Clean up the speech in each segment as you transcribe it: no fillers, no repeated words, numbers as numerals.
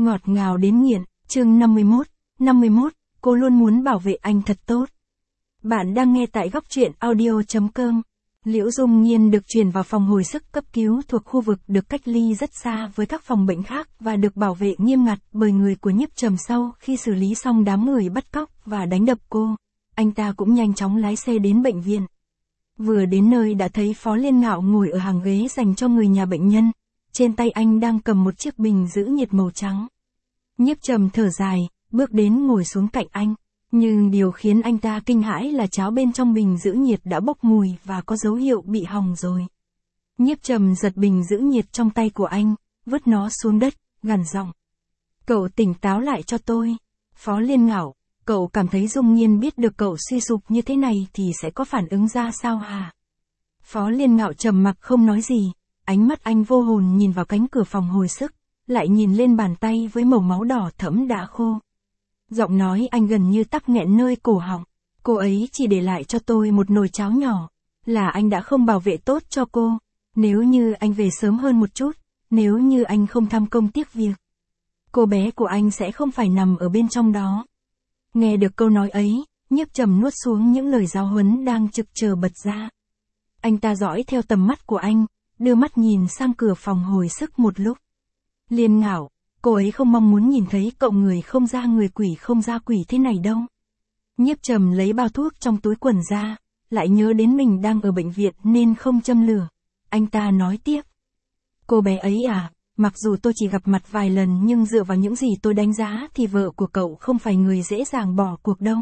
Ngọt ngào đến nghiện, chương 51, cô luôn muốn bảo vệ anh thật tốt. Bạn đang nghe tại góc truyện audio.com. Liễu Dung Nhiên được chuyển vào phòng hồi sức cấp cứu thuộc khu vực được cách ly rất xa với các phòng bệnh khác và được bảo vệ nghiêm ngặt bởi người của Nhiếp Trầm. Sau khi xử lý xong đám người bắt cóc và đánh đập cô, anh ta cũng nhanh chóng lái xe đến bệnh viện. Vừa đến nơi đã thấy Phó Liên Ngạo ngồi ở hàng ghế dành cho người nhà bệnh nhân, trên tay anh đang cầm một chiếc bình giữ nhiệt màu trắng. Nhiếp Trầm thở dài, bước đến ngồi xuống cạnh anh. Nhưng điều khiến anh ta kinh hãi là cháo bên trong bình giữ nhiệt đã bốc mùi và có dấu hiệu bị hỏng rồi. Nhiếp Trầm giật bình giữ nhiệt trong tay của anh, vứt nó xuống đất, gằn giọng. Cậu tỉnh táo lại cho tôi. Phó Liên Ngạo, cậu cảm thấy Dung Nhiên biết được cậu suy sụp như thế này thì sẽ có phản ứng ra sao hả? Phó Liên Ngạo trầm mặc không nói gì, ánh mắt anh vô hồn nhìn vào cánh cửa phòng hồi sức, lại nhìn lên bàn tay với màu máu đỏ thẫm đã khô. Giọng nói anh gần như tắc nghẹn nơi cổ họng. Cô ấy chỉ để lại cho tôi một nồi cháo nhỏ. Là anh đã không bảo vệ tốt cho cô. Nếu như anh về sớm hơn một chút, nếu như anh không tham công tiếc việc, cô bé của anh sẽ không phải nằm ở bên trong đó. Nghe được câu nói ấy, Nhiếp Trầm nuốt xuống những lời giáo huấn đang trực chờ bật ra. Anh ta dõi theo tầm mắt của anh, đưa mắt nhìn sang cửa phòng hồi sức một lúc. Liên Ngạo, cô ấy không mong muốn nhìn thấy cậu người không ra người quỷ không ra quỷ thế này đâu. Nhiếp Trầm lấy bao thuốc trong túi quần ra, lại nhớ đến mình đang ở bệnh viện nên không châm lửa. Anh ta nói tiếp. Cô bé ấy à, mặc dù tôi chỉ gặp mặt vài lần nhưng dựa vào những gì tôi đánh giá thì vợ của cậu không phải người dễ dàng bỏ cuộc đâu.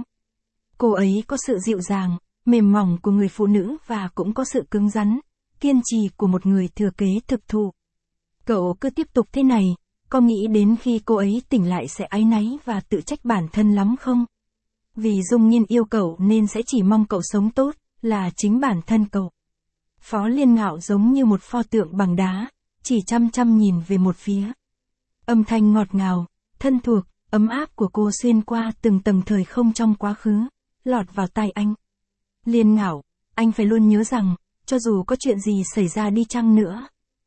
Cô ấy có sự dịu dàng, mềm mỏng của người phụ nữ và cũng có sự cứng rắn, kiên trì của một người thừa kế thực thụ. Cậu cứ tiếp tục thế này, có nghĩ đến khi cô ấy tỉnh lại sẽ áy náy và tự trách bản thân lắm không? Vì Dung Nhiên yêu cậu nên sẽ chỉ mong cậu sống tốt, là chính bản thân cậu. Phó Liên Ngạo giống như một pho tượng bằng đá, chỉ chăm chăm nhìn về một phía. Âm thanh ngọt ngào, thân thuộc, ấm áp của cô xuyên qua từng tầng thời không trong quá khứ, lọt vào tai anh. Liên Ngạo, anh phải luôn nhớ rằng, cho dù có chuyện gì xảy ra đi chăng nữa,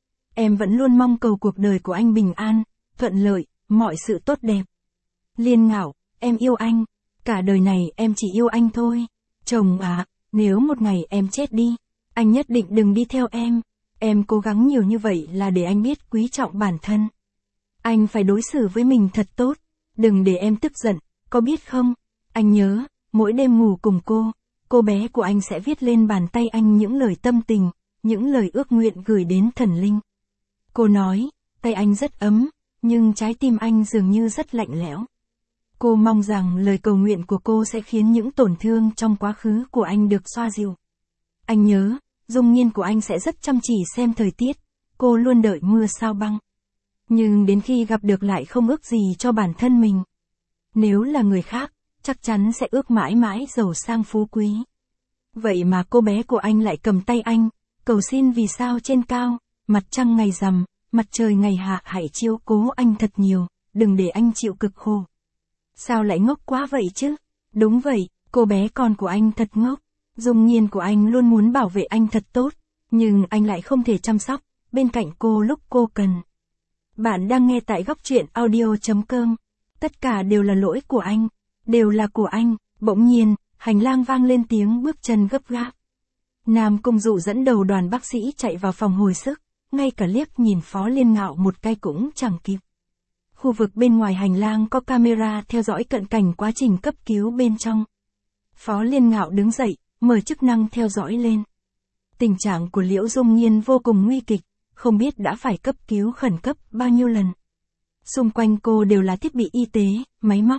em vẫn luôn mong cầu cuộc đời của anh bình an, thuận lợi, mọi sự tốt đẹp. Liên Ngạo, em yêu anh, cả đời này em chỉ yêu anh thôi. Chồng à, nếu một ngày em chết đi, anh nhất định đừng đi theo em cố gắng nhiều như vậy là để anh biết quý trọng bản thân. Anh phải đối xử với mình thật tốt, đừng để em tức giận, có biết không? Anh nhớ, mỗi đêm ngủ cùng cô bé của anh sẽ viết lên bàn tay anh những lời tâm tình, những lời ước nguyện gửi đến thần linh. Cô nói, tay anh rất ấm, nhưng trái tim anh dường như rất lạnh lẽo. Cô mong rằng lời cầu nguyện của cô sẽ khiến những tổn thương trong quá khứ của anh được xoa dịu. Anh nhớ, Dung Nhiên của anh sẽ rất chăm chỉ xem thời tiết, cô luôn đợi mưa sao băng. Nhưng đến khi gặp được lại không ước gì cho bản thân mình. Nếu là người khác, chắc chắn sẽ ước mãi mãi giàu sang phú quý. Vậy mà cô bé của anh lại cầm tay anh, cầu xin vì sao trên cao, mặt trăng ngày rằm, mặt trời ngày hạ hãy chiếu cố anh thật nhiều, đừng để anh chịu cực khổ. Sao lại ngốc quá vậy chứ? Đúng vậy, cô bé con của anh thật ngốc. Dung Nhiên của anh luôn muốn bảo vệ anh thật tốt, nhưng anh lại không thể chăm sóc bên cạnh cô lúc cô cần. Bạn đang nghe tại góc truyện audio.com. Tất cả đều là lỗi của anh, đều là của anh. Bỗng nhiên, hành lang vang lên tiếng bước chân gấp gáp. Nam Cung Dụ dẫn đầu đoàn bác sĩ chạy vào phòng hồi sức, ngay cả liếc nhìn Phó Liên Ngạo một cái cũng chẳng kịp. Khu vực bên ngoài hành lang có camera theo dõi cận cảnh quá trình cấp cứu bên trong. Phó Liên Ngạo đứng dậy, mở chức năng theo dõi lên. Tình trạng của Liễu Dung Nhiên vô cùng nguy kịch, không biết đã phải cấp cứu khẩn cấp bao nhiêu lần. Xung quanh cô đều là thiết bị y tế, máy móc.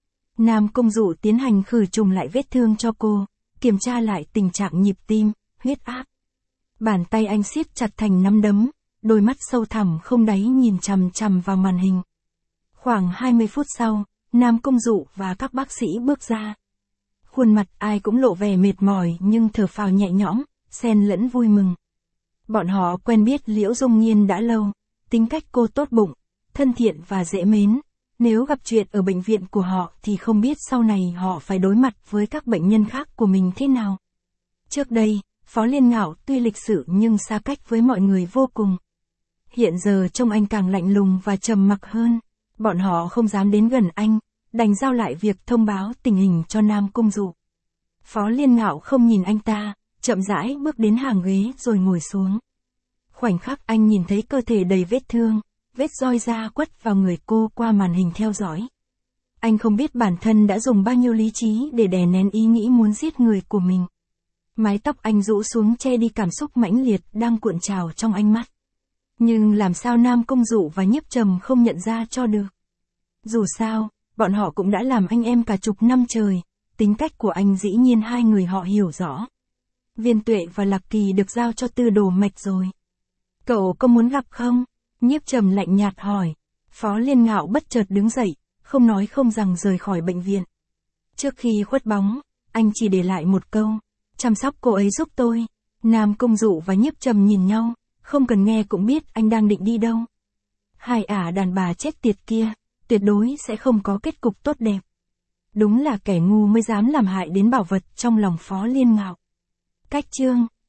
Nam Cung Dụ tiến hành khử trùng lại vết thương cho cô, kiểm tra lại tình trạng nhịp tim, huyết áp. Bàn tay anh siết chặt thành nắm đấm, đôi mắt sâu thẳm không đáy nhìn chằm chằm vào màn hình. Khoảng 20 phút sau, Nam Cung Dụ và các bác sĩ bước ra. Khuôn mặt ai cũng lộ vẻ mệt mỏi nhưng thở phào nhẹ nhõm, xen lẫn vui mừng. Bọn họ quen biết Liễu Dung Nhiên đã lâu, tính cách cô tốt bụng, thân thiện và dễ mến. Nếu gặp chuyện ở bệnh viện của họ thì không biết sau này họ phải đối mặt với các bệnh nhân khác của mình thế nào. Trước đây, Phó Liên Ngạo tuy lịch sự nhưng xa cách với mọi người vô cùng. Hiện giờ trông anh càng lạnh lùng và trầm mặc hơn. Bọn họ không dám đến gần anh, đành giao lại việc thông báo tình hình cho Nam Cung Dụ. Phó Liên Ngạo không nhìn anh ta, chậm rãi bước đến hàng ghế rồi ngồi xuống. Khoảnh khắc anh nhìn thấy cơ thể đầy vết thương, vết roi da quất vào người cô qua màn hình theo dõi. Anh không biết bản thân đã dùng bao nhiêu lý trí để đè nén ý nghĩ muốn giết người của mình. Mái tóc anh rũ xuống che đi cảm xúc mãnh liệt đang cuộn trào trong ánh mắt. Nhưng làm sao Nam Cung Dụ và Nhiếp Trầm không nhận ra cho được. Dù sao, bọn họ cũng đã làm anh em cả chục năm trời, tính cách của anh dĩ nhiên hai người họ hiểu rõ. Viên Tuệ và Lạc Kỳ được giao cho Tư Đồ Mạch rồi. Cậu có muốn gặp không? Nhiếp Trầm lạnh nhạt hỏi. Phó Liên Ngạo bất chợt đứng dậy, không nói không rằng rời khỏi bệnh viện. Trước khi khuất bóng, anh chỉ để lại một câu, chăm sóc cô ấy giúp tôi. Nam Cung Dụ và Nhiếp Trầm nhìn nhau, không cần nghe cũng biết anh đang định đi đâu. Hai ả đàn bà chết tiệt kia, tuyệt đối sẽ không có kết cục tốt đẹp. Đúng là kẻ ngu mới dám làm hại đến bảo vật trong lòng Phó Liên Ngạo. Cách chương